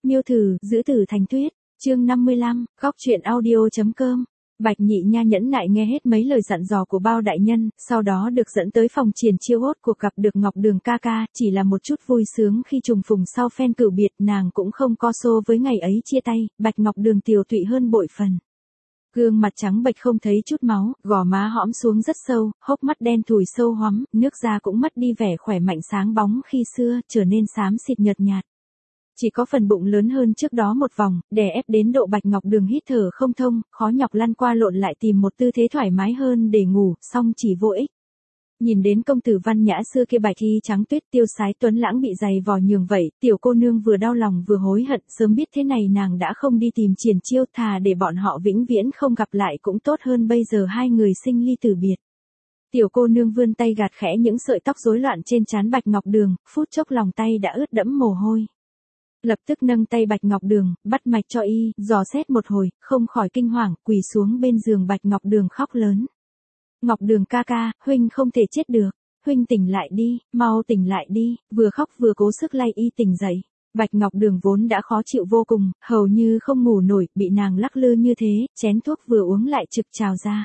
Miêu thử, giữ tử thành tuyết, chương 55, góc truyện audio.com. Bạch Nhị Nha nhẫn nại nghe hết mấy lời dặn dò của Bao đại nhân, sau đó được dẫn tới phòng triển chiêu hốt cuộc gặp được Ngọc Đường ca ca, chỉ là một chút vui sướng khi trùng phùng sau phen cửu biệt, nàng cũng không co xô với ngày ấy chia tay, Bạch Ngọc Đường tiều tụy hơn bội phần. Gương mặt trắng bệch không thấy chút máu, gò má hõm xuống rất sâu, hốc mắt đen thùi sâu hoắm, nước da cũng mất đi vẻ khỏe mạnh sáng bóng khi xưa, trở nên xám xịt nhợt nhạt. Chỉ có phần bụng lớn hơn trước đó một vòng, đè ép đến độ Bạch Ngọc Đường hít thở không thông, khó nhọc lăn qua lộn lại tìm một tư thế thoải mái hơn để ngủ, song chỉ vô ích. Nhìn đến công tử văn nhã xưa kia bạch y trắng tuyết tiêu sái tuấn lãng bị giày vò nhường vậy, tiểu cô nương vừa đau lòng vừa hối hận, sớm biết thế này nàng đã không đi tìm triển chiêu, thà để bọn họ vĩnh viễn không gặp lại cũng tốt hơn bây giờ hai người sinh ly tử biệt. Tiểu cô nương vươn tay gạt khẽ những sợi tóc rối loạn trên trán Bạch Ngọc Đường, phút chốc lòng tay đã ướt đẫm mồ hôi. Lập tức nâng tay Bạch Ngọc Đường, bắt mạch cho y, dò xét một hồi, không khỏi kinh hoàng, quỳ xuống bên giường Bạch Ngọc Đường khóc lớn. Ngọc Đường ca ca, huynh không thể chết được, huynh tỉnh lại đi, mau tỉnh lại đi, vừa khóc vừa cố sức lay y tỉnh dậy. Bạch Ngọc Đường vốn đã khó chịu vô cùng, hầu như không ngủ nổi, bị nàng lắc lư như thế, chén thuốc vừa uống lại trực trào ra.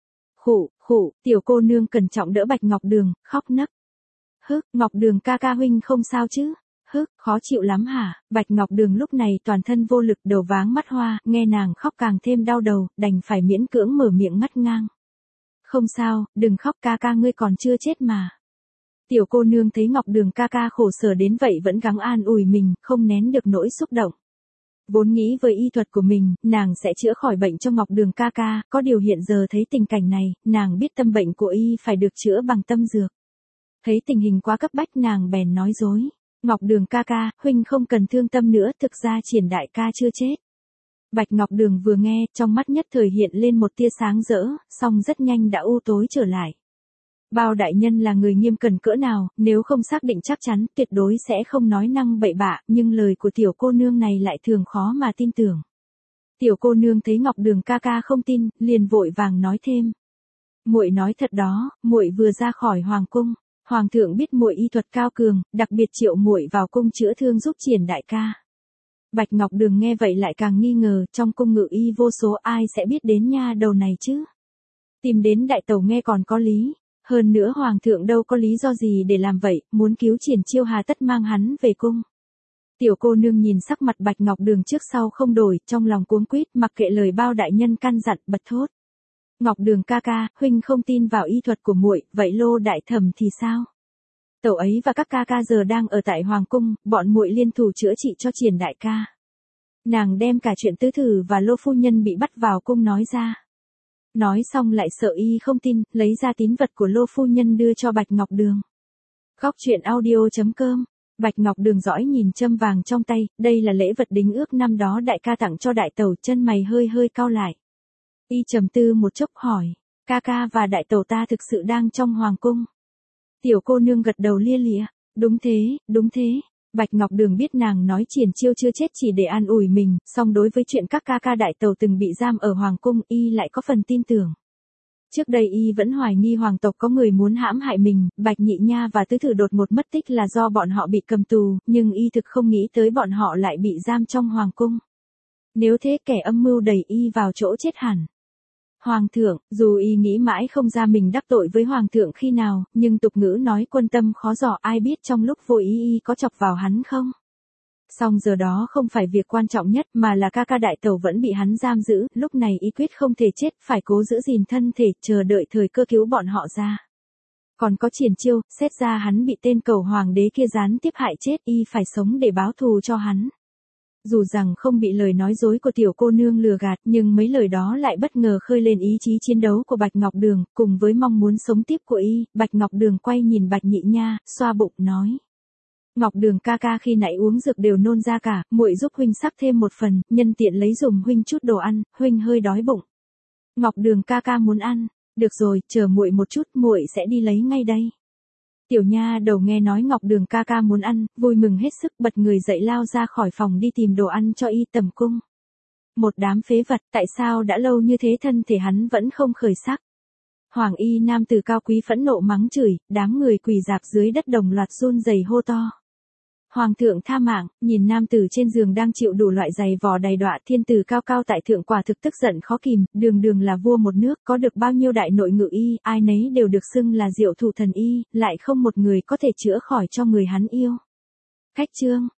Khụ, khụ, tiểu cô nương cẩn trọng đỡ Bạch Ngọc Đường, khóc nấc. Hức, Ngọc Đường ca ca huynh không sao chứ? Hức, khó chịu lắm hả? Bạch Ngọc Đường lúc này toàn thân vô lực, đầu váng mắt hoa, nghe nàng khóc càng thêm đau đầu, đành phải miễn cưỡng mở miệng ngắt ngang. Không sao, đừng khóc ca ca ngươi còn chưa chết mà. Tiểu cô nương thấy Ngọc Đường ca ca khổ sở đến vậy vẫn gắng an ủi mình, không nén được nỗi xúc động. Vốn nghĩ với y thuật của mình, nàng sẽ chữa khỏi bệnh cho Ngọc Đường ca ca, có điều hiện giờ thấy tình cảnh này, nàng biết tâm bệnh của y phải được chữa bằng tâm dược. Thấy tình hình quá cấp bách nàng bèn nói dối. Ngọc Đường ca ca, huynh không cần thương tâm nữa, thực ra Triển đại ca chưa chết. Bạch Ngọc Đường vừa nghe, trong mắt nhất thời hiện lên một tia sáng rỡ, song rất nhanh đã u tối trở lại. Bao đại nhân là người nghiêm cẩn cỡ nào, nếu không xác định chắc chắn, tuyệt đối sẽ không nói năng bậy bạ, nhưng lời của tiểu cô nương này lại thường khó mà tin tưởng. Tiểu cô nương thấy Ngọc Đường ca ca không tin, liền vội vàng nói thêm. Muội nói thật đó, muội vừa ra khỏi hoàng cung, hoàng thượng biết muội y thuật cao cường, đặc biệt triệu muội vào cung chữa thương giúp Triển đại ca. Bạch Ngọc Đường nghe vậy lại càng nghi ngờ, trong cung ngự y vô số ai sẽ biết đến nha đầu này chứ? Tìm đến đại tẩu nghe còn có lý, hơn nữa hoàng thượng đâu có lý do gì để làm vậy, muốn cứu Triển chiêu hà tất mang hắn về cung. Tiểu cô nương nhìn sắc mặt Bạch Ngọc Đường trước sau không đổi, trong lòng cuống quýt, mặc kệ lời Bao đại nhân căn dặn, bật thốt. Ngọc Đường ca ca, huynh không tin vào y thuật của muội, vậy Lô đại thẩm thì sao? Tẩu ấy và các ca ca giờ đang ở tại hoàng cung, bọn muội liên thủ chữa trị cho Triển đại ca. Nàng đem cả chuyện tứ thử và Lô phu nhân bị bắt vào cung nói ra. Nói xong lại sợ y không tin, lấy ra tín vật của Lô phu nhân đưa cho Bạch Ngọc Đường. Góc truyện audio.com. Bạch Ngọc Đường dõi nhìn châm vàng trong tay, đây là lễ vật đính ước năm đó đại ca tặng cho đại tẩu, chân mày hơi hơi cau lại. Y trầm tư một chốc hỏi, ca ca và đại tẩu ta thực sự đang trong hoàng cung. Tiểu cô nương gật đầu lia lịa, đúng thế, đúng thế. Bạch Ngọc Đường biết nàng nói Triển chiêu chưa chết chỉ để an ủi mình, song đối với chuyện các ca ca đại tẩu từng bị giam ở hoàng cung, y lại có phần tin tưởng. Trước đây y vẫn hoài nghi hoàng tộc có người muốn hãm hại mình, Bạch Nhị Nha và Tứ Thử đột ngột mất tích là do bọn họ bị cầm tù, nhưng y thực không nghĩ tới bọn họ lại bị giam trong hoàng cung. Nếu thế kẻ âm mưu đẩy y vào chỗ chết hẳn. Hoàng thượng, dù y nghĩ mãi không ra mình đắc tội với hoàng thượng khi nào, nhưng tục ngữ nói quân tâm khó dò, ai biết trong lúc vô ý y có chọc vào hắn không? Song giờ đó không phải việc quan trọng nhất mà là ca ca đại tẩu vẫn bị hắn giam giữ, lúc này y quyết không thể chết, phải cố giữ gìn thân thể, chờ đợi thời cơ cứu bọn họ ra. Còn có Triển chiêu, xét ra hắn bị tên cầu hoàng đế kia gián tiếp hại chết, y phải sống để báo thù cho hắn. Dù rằng không bị lời nói dối của tiểu cô nương lừa gạt, nhưng mấy lời đó lại bất ngờ khơi lên ý chí chiến đấu của Bạch Ngọc Đường, cùng với mong muốn sống tiếp của y, Bạch Ngọc Đường quay nhìn Bạch Nhị Nha, xoa bụng nói. Ngọc Đường ca ca khi nãy uống dược đều nôn ra cả, muội giúp huynh sắc thêm một phần, nhân tiện lấy dùm huynh chút đồ ăn, huynh hơi đói bụng. Ngọc Đường ca ca muốn ăn, được rồi, chờ muội một chút, muội sẽ đi lấy ngay đây. Tiểu nha đầu nghe nói Ngọc Đường ca ca muốn ăn, vui mừng hết sức, bật người dậy lao ra khỏi phòng đi tìm đồ ăn cho y tầm cung. Một đám phế vật, tại sao đã lâu như thế thân thể hắn vẫn không khởi sắc. Hoàng y nam tử cao quý phẫn nộ mắng chửi, đám người quỳ rạp dưới đất đồng loạt run rẩy hô to. Hoàng thượng tha mạng, nhìn nam tử trên giường đang chịu đủ loại giày vò đầy đọa, thiên tử cao cao tại thượng quả thực tức giận khó kìm, đường đường là vua một nước, có được bao nhiêu đại nội ngự y, ai nấy đều được xưng là diệu thủ thần y, lại không một người có thể chữa khỏi cho người hắn yêu. Khách chương.